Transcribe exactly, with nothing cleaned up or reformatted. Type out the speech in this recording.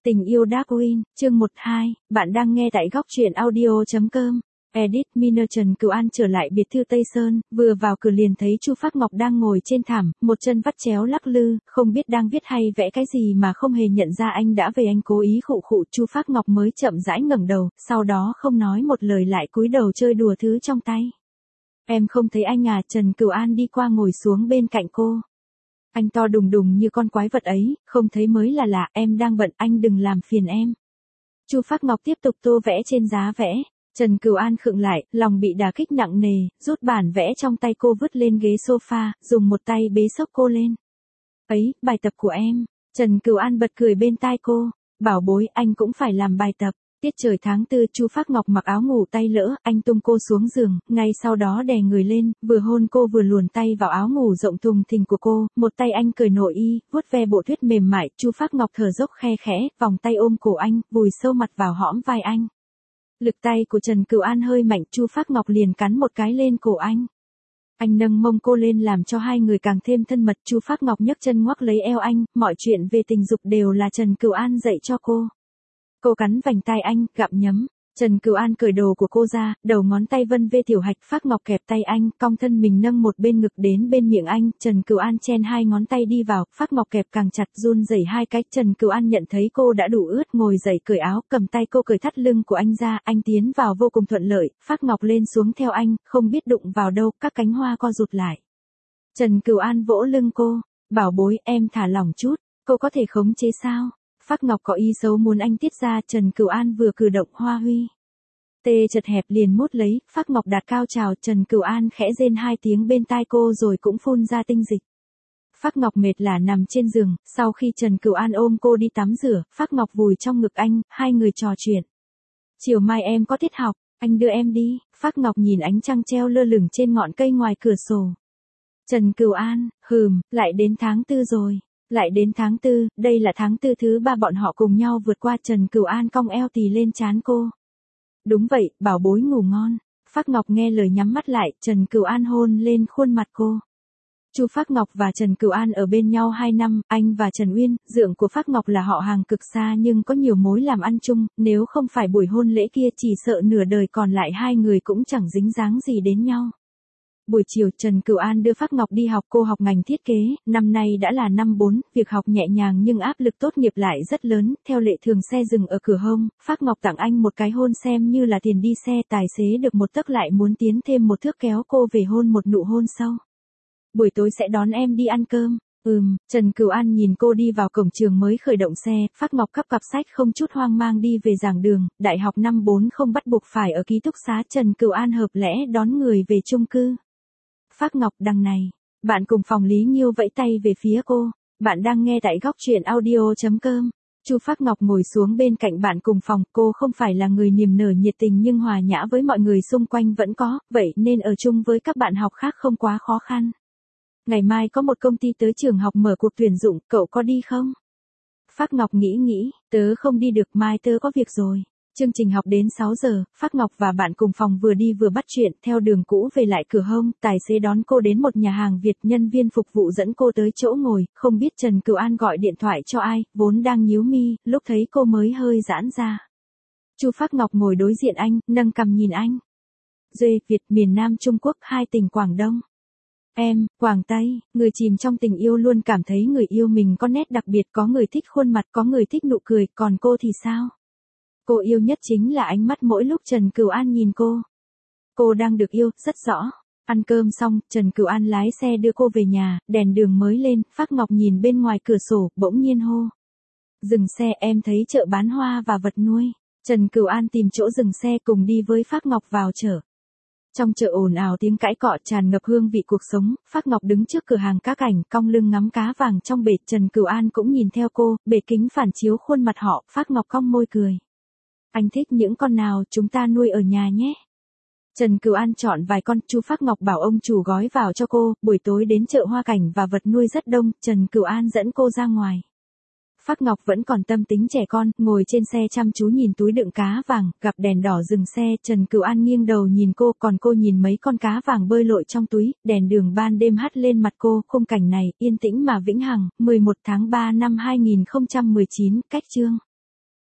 Tình yêu Darwin, chương một hai, bạn đang nghe tại góc truyện audio.com. Edit Miner Trần Cửu An trở lại biệt thự Tây Sơn, vừa vào cửa liền thấy Chu Phác Ngọc đang ngồi trên thảm, một chân vắt chéo lắc lư, không biết đang viết hay vẽ cái gì mà không hề nhận ra anh đã về. Anh cố ý khụ khụ, Chu Phác Ngọc mới chậm rãi ngẩng đầu, sau đó không nói một lời lại cúi đầu chơi đùa thứ trong tay. Em không thấy anh à? Trần Cửu An đi qua ngồi xuống bên cạnh cô. Anh to đùng đùng như con quái vật ấy, không thấy mới là lạ, em đang bận, anh đừng làm phiền em. Chu Phác Ngọc tiếp tục tô vẽ trên giá vẽ. Trần Cửu An khựng lại, lòng bị đả kích nặng nề, rút bản vẽ trong tay cô vứt lên ghế sofa, dùng một tay bế xốc cô lên. Ấy, bài tập của em. Trần Cửu An bật cười bên tai cô. Bảo bối, anh cũng phải làm bài tập. Tiết trời tháng tư, Chu Phác Ngọc mặc áo ngủ tay lỡ, anh tung cô xuống giường, ngay sau đó đè người lên, vừa hôn cô vừa luồn tay vào áo ngủ rộng thùng thình của cô, một tay anh cởi nội y, vuốt ve bộ tuyết mềm mại, Chu Phác Ngọc thở dốc khe khẽ, vòng tay ôm cổ anh, vùi sâu mặt vào hõm vai anh. Lực tay của Trần Cửu An hơi mạnh, Chu Phác Ngọc liền cắn một cái lên cổ anh. Anh nâng mông cô lên làm cho hai người càng thêm thân mật, Chu Phác Ngọc nhấc chân ngoắc lấy eo anh, mọi chuyện về tình dục đều là Trần Cửu An dạy cho cô. Cô cắn vành tai anh, gặm nhấm. Trần Cửu An cởi đồ của cô ra, đầu ngón tay vân vê tiểu hạch, Phác Ngọc kẹp tay anh, cong thân mình nâng một bên ngực đến bên miệng anh, Trần Cửu An chen hai ngón tay đi vào, Phác Ngọc kẹp càng chặt, run rẩy hai cái. Trần Cửu An nhận thấy cô đã đủ ướt, ngồi dậy cởi áo, cầm tay cô cởi thắt lưng của anh ra, anh tiến vào vô cùng thuận lợi, Phác Ngọc lên xuống theo anh, không biết đụng vào đâu, các cánh hoa co rụt lại. Trần Cửu An vỗ lưng cô, bảo bối, em thả lỏng chút, cô có thể khống chế sao? Phác Ngọc có ý xấu muốn anh tiết ra, Trần Cửu An vừa cử động hoa huy. Tê chật hẹp liền mút lấy, Phác Ngọc đạt cao trào, Trần Cửu An khẽ rên hai tiếng bên tai cô rồi cũng phun ra tinh dịch. Phác Ngọc mệt lả nằm trên giường, sau khi Trần Cửu An ôm cô đi tắm rửa, Phác Ngọc vùi trong ngực anh, hai người trò chuyện. Chiều mai em có tiết học, anh đưa em đi. Phác Ngọc nhìn ánh trăng treo lơ lửng trên ngọn cây ngoài cửa sổ. Trần Cửu An, hừm, lại đến tháng tư rồi. Lại đến tháng tư, đây là tháng tư thứ ba bọn họ cùng nhau vượt qua. Trần Cửu An cong eo tì lên trán cô. Đúng vậy, bảo bối ngủ ngon. Phác Ngọc nghe lời nhắm mắt lại, Trần Cửu An hôn lên khuôn mặt cô. Chu Phác Ngọc và Trần Cửu An ở bên nhau hai năm, anh và Trần Uyên, dượng của Phác Ngọc là họ hàng cực xa nhưng có nhiều mối làm ăn chung, nếu không phải buổi hôn lễ kia chỉ sợ nửa đời còn lại hai người cũng chẳng dính dáng gì đến nhau. Buổi chiều, Trần Cửu An đưa Phác Ngọc đi học, cô học ngành thiết kế, năm nay đã là năm bốn, việc học nhẹ nhàng nhưng áp lực tốt nghiệp lại rất lớn, theo lệ thường xe dừng ở cửa hông, Phác Ngọc tặng anh một cái hôn xem như là tiền đi xe, tài xế được một tấc lại muốn tiến thêm một thước kéo cô về hôn một nụ hôn sâu. Buổi tối sẽ đón em đi ăn cơm. Ừm, Trần Cửu An nhìn cô đi vào cổng trường mới khởi động xe, Phác Ngọc cắp cặp sách không chút hoang mang đi về giảng đường, đại học năm bốn không bắt buộc phải ở ký túc xá, Trần Cửu An hợp lẽ đón người về chung cư. Phác Ngọc, đằng này, bạn cùng phòng Lý Nhiêu vẫy tay về phía cô, bạn đang nghe tại góc truyện audio.com. Chu Phác Ngọc ngồi xuống bên cạnh bạn cùng phòng, cô không phải là người niềm nở nhiệt tình nhưng hòa nhã với mọi người xung quanh vẫn có, vậy nên ở chung với các bạn học khác không quá khó khăn. Ngày mai có một công ty tới trường học mở cuộc tuyển dụng, cậu có đi không? Phác Ngọc nghĩ nghĩ, tớ không đi được, mai tớ có việc rồi. Chương trình học đến sáu giờ, Phác Ngọc và bạn cùng phòng vừa đi vừa bắt chuyện, theo đường cũ về lại cửa hông, tài xế đón cô đến một nhà hàng Việt, nhân viên phục vụ dẫn cô tới chỗ ngồi, không biết Trần Cửu An gọi điện thoại cho ai, vốn đang nhíu mi, lúc thấy cô mới hơi giãn ra. Chu Phác Ngọc ngồi đối diện anh, nâng cằm nhìn anh. Duy, Việt, miền Nam Trung Quốc, hai tỉnh Quảng Đông. Em, Quảng Tây, người chìm trong tình yêu luôn cảm thấy người yêu mình có nét đặc biệt, có người thích khuôn mặt, có người thích nụ cười, còn cô thì sao? Cô yêu nhất chính là ánh mắt mỗi lúc Trần Cửu An nhìn cô. Cô đang được yêu, rất rõ. Ăn cơm xong, Trần Cửu An lái xe đưa cô về nhà, đèn đường mới lên, Phác Ngọc nhìn bên ngoài cửa sổ, bỗng nhiên hô. Dừng xe, em thấy chợ bán hoa và vật nuôi. Trần Cửu An tìm chỗ dừng xe cùng đi với Phác Ngọc vào chợ. Trong chợ ồn ào tiếng cãi cọ tràn ngập hương vị cuộc sống, Phác Ngọc đứng trước cửa hàng cá cảnh, cong lưng ngắm cá vàng trong bể, Trần Cửu An cũng nhìn theo cô, bể kính phản chiếu khuôn mặt họ, Phác Ngọc cong môi cười. Anh thích những con nào, chúng ta nuôi ở nhà nhé. Trần Cửu An chọn vài con, Chu Phác Ngọc bảo ông chủ gói vào cho cô, buổi tối đến chợ hoa cảnh và vật nuôi rất đông, Trần Cửu An dẫn cô ra ngoài. Phác Ngọc vẫn còn tâm tính trẻ con, ngồi trên xe chăm chú nhìn túi đựng cá vàng, gặp đèn đỏ dừng xe, Trần Cửu An nghiêng đầu nhìn cô, còn cô nhìn mấy con cá vàng bơi lội trong túi, đèn đường ban đêm hắt lên mặt cô, khung cảnh này, yên tĩnh mà vĩnh hằng, mười một tháng ba năm hai nghìn không trăm mười chín, cách chương.